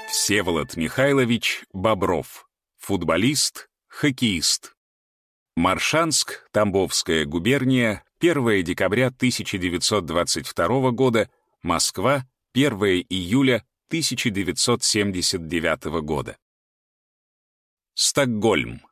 Всеволод Михайлович Бобров. Футболист, хоккеист. Моршанск, Тамбовская губерния, 1 декабря 1922 года, Москва, 1 июля 1979 года. Стокгольм,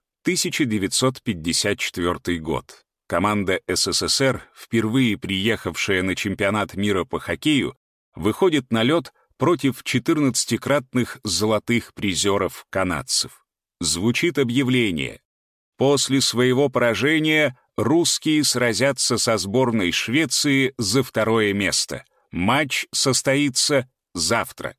1954 год. Команда СССР, впервые приехавшая на чемпионат мира по хоккею, выходит на лед против 14-кратных золотых призеров канадцев. Звучит объявление. После своего поражения русские сразятся со сборной Швеции за 2 место. Матч состоится завтра.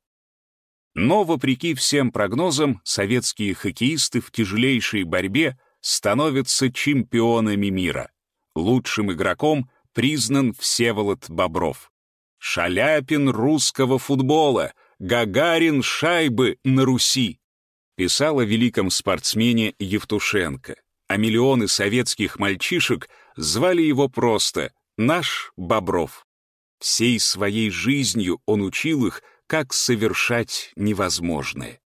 Но, вопреки всем прогнозам, советские хоккеисты в тяжелейшей борьбе становятся чемпионами мира. Лучшим игроком признан Всеволод Бобров. «Шаляпин русского футбола, Гагарин шайбы на Руси», писал о великом спортсмене Евтушенко, а миллионы советских мальчишек звали его просто «Наш Бобров». Всей своей жизнью он учил их, как совершать невозможное.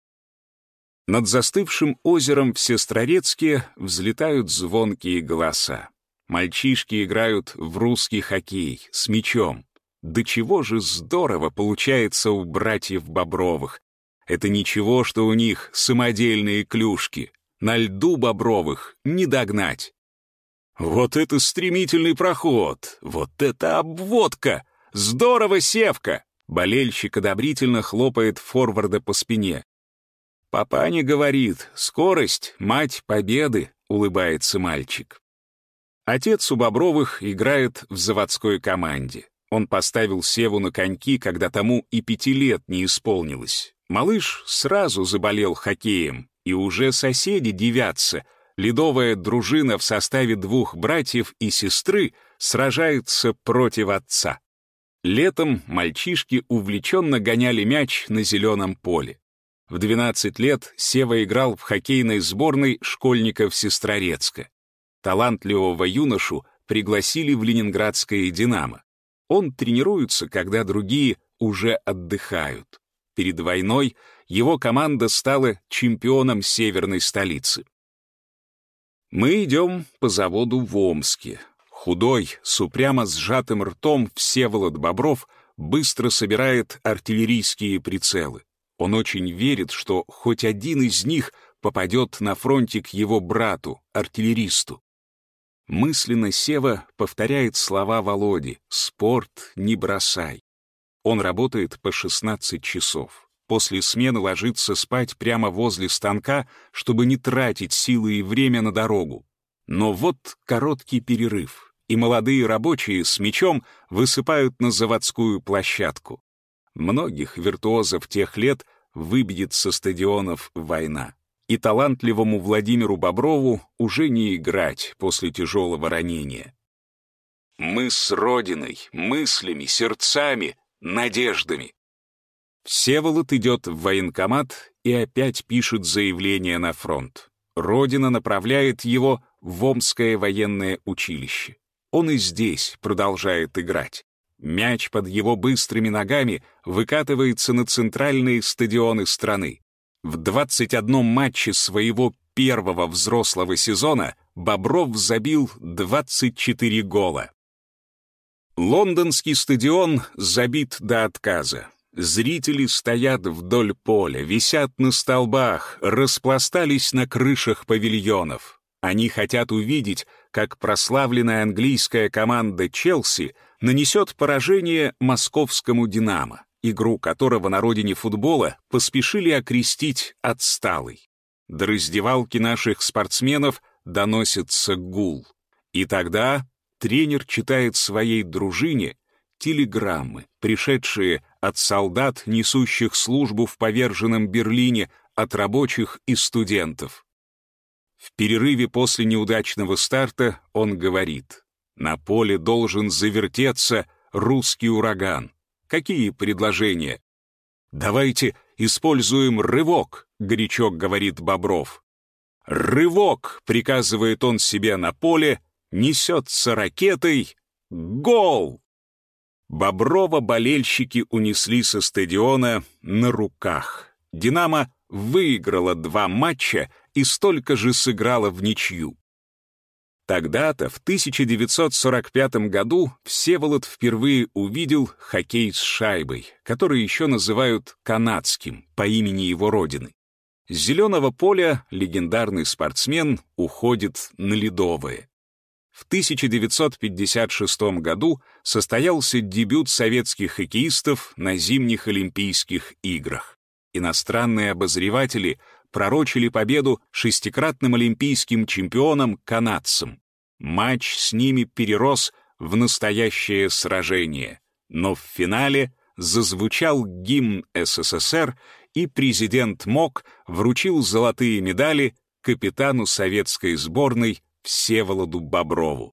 Над застывшим озером в Сестрорецке взлетают звонкие голоса. Мальчишки играют в русский хоккей с мячом. До чего же здорово получается у братьев Бобровых. Это ничего, что у них самодельные клюшки. На льду Бобровых не догнать. Вот это стремительный проход, вот это обводка! Здорово, Севка! Болельщик одобрительно хлопает форварда по спине. «Папаня говорит, скорость — мать победы», — улыбается мальчик. Отец у Бобровых играет в заводской команде. Он поставил Севу на коньки, когда тому и 5 лет не исполнилось. Малыш сразу заболел хоккеем, и уже соседи дивятся. Ледовая дружина в составе 2 братьев и сестры сражается против отца. Летом мальчишки увлеченно гоняли мяч на зеленом поле. В 12 лет Сева играл в хоккейной сборной школьников Сестрорецка. Талантливого юношу пригласили в ленинградское «Динамо». Он тренируется, когда другие уже отдыхают. Перед войной его команда стала чемпионом северной столицы. Мы идем по заводу в Омске. Худой, с упрямо сжатым ртом Всеволод Бобров быстро собирает артиллерийские прицелы. Он очень верит, что хоть один из них попадет на фронте к его брату, артиллеристу. Мысленно Сева повторяет слова Володи «Спорт не бросай». Он работает по 16 часов. После смены ложится спать прямо возле станка, чтобы не тратить силы и время на дорогу. Но вот короткий перерыв, и молодые рабочие с мячом высыпают на заводскую площадку. Многих виртуозов тех лет выбьет со стадионов война. И талантливому Владимиру Боброву уже не играть после тяжелого ранения. Мы с Родиной, мыслями, сердцами, надеждами. Всеволод идет в военкомат и опять пишет заявление на фронт. Родина направляет его в Омское военное училище. Он и здесь продолжает играть. Мяч под его быстрыми ногами выкатывается на центральные стадионы страны. В 21 матче своего первого взрослого сезона Бобров забил 24 гола. Лондонский стадион забит до отказа. Зрители стоят вдоль поля, висят на столбах, распластались на крышах павильонов. Они хотят увидеть, как прославленная английская команда «Челси» нанесет поражение московскому «Динамо», игру которого на родине футбола поспешили окрестить отсталой. До раздевалки наших спортсменов доносится гул. И тогда тренер читает своей дружине телеграммы, пришедшие от солдат, несущих службу в поверженном Берлине, от рабочих и студентов. В перерыве после неудачного старта он говорит: «На поле должен завертеться русский ураган». Какие предложения? «Давайте используем рывок», — горячо говорит Бобров. «Рывок», — приказывает он себе на поле, несется ракетой. Гол! Боброва болельщики унесли со стадиона на руках. «Динамо» выиграла 2 матча и столько же сыграла в ничью. Тогда-то, в 1945 году, Всеволод впервые увидел хоккей с шайбой, который еще называют канадским, по имени его родины. С зеленого поля легендарный спортсмен уходит на ледовое. В 1956 году состоялся дебют советских хоккеистов на зимних Олимпийских играх. Иностранные обозреватели пророчили победу шестикратным олимпийским чемпионам-канадцам. Матч с ними перерос в настоящее сражение, но в финале зазвучал гимн СССР, и президент МОК вручил золотые медали капитану советской сборной Всеволоду Боброву.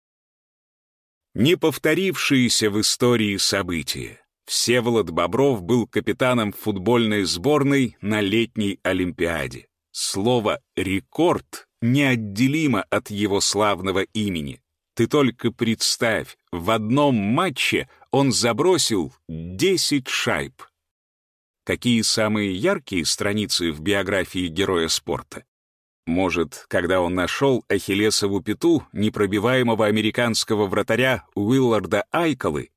Неповторившиеся в истории события. Всеволод Бобров был капитаном футбольной сборной на летней Олимпиаде. Слово «рекорд» неотделимо от его славного имени. Ты только представь, в одном матче он забросил 10 шайб. Какие самые яркие страницы в биографии героя спорта? Может, когда он нашел ахиллесову пяту непробиваемого американского вратаря Уилларда Айколы?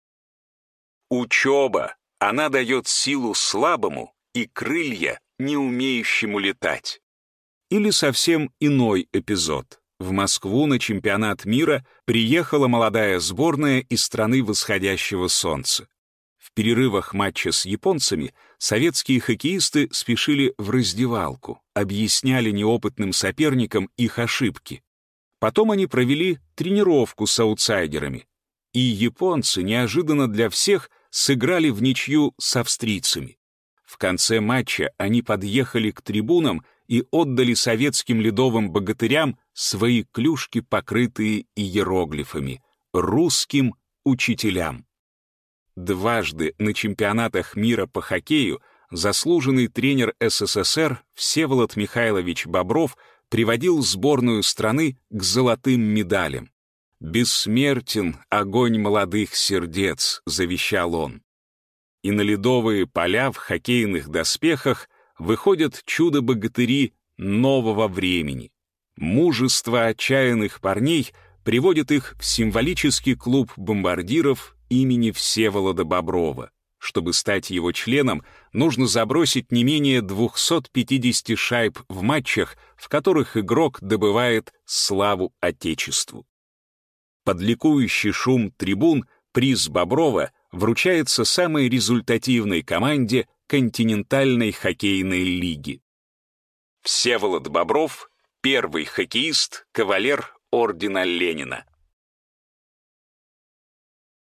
Учеба, она дает силу слабому и крылья, не умеющему летать. Или совсем иной эпизод. В Москву на чемпионат мира приехала молодая сборная из страны восходящего солнца. В перерывах матча с японцами советские хоккеисты спешили в раздевалку, объясняли неопытным соперникам их ошибки. Потом они провели тренировку с аутсайдерами. И японцы неожиданно для всех сыграли в ничью с австрийцами. В конце матча они подъехали к трибунам и отдали советским ледовым богатырям свои клюшки, покрытые иероглифами, русским учителям. Дважды на чемпионатах мира по хоккею заслуженный тренер СССР Всеволод Михайлович Бобров приводил сборную страны к золотым медалям. «Бессмертен огонь молодых сердец», — завещал он. И на ледовые поля в хоккейных доспехах выходят чудо-богатыри нового времени. Мужество отчаянных парней приводит их в символический клуб бомбардиров имени Всеволода Боброва. Чтобы стать его членом, нужно забросить не менее 250 шайб в матчах, в которых игрок добывает славу Отечеству. Под ликующий шум трибун приз Боброва вручается самой результативной команде континентальной хоккейной лиги. Всеволод Бобров — первый хоккеист, кавалер ордена Ленина.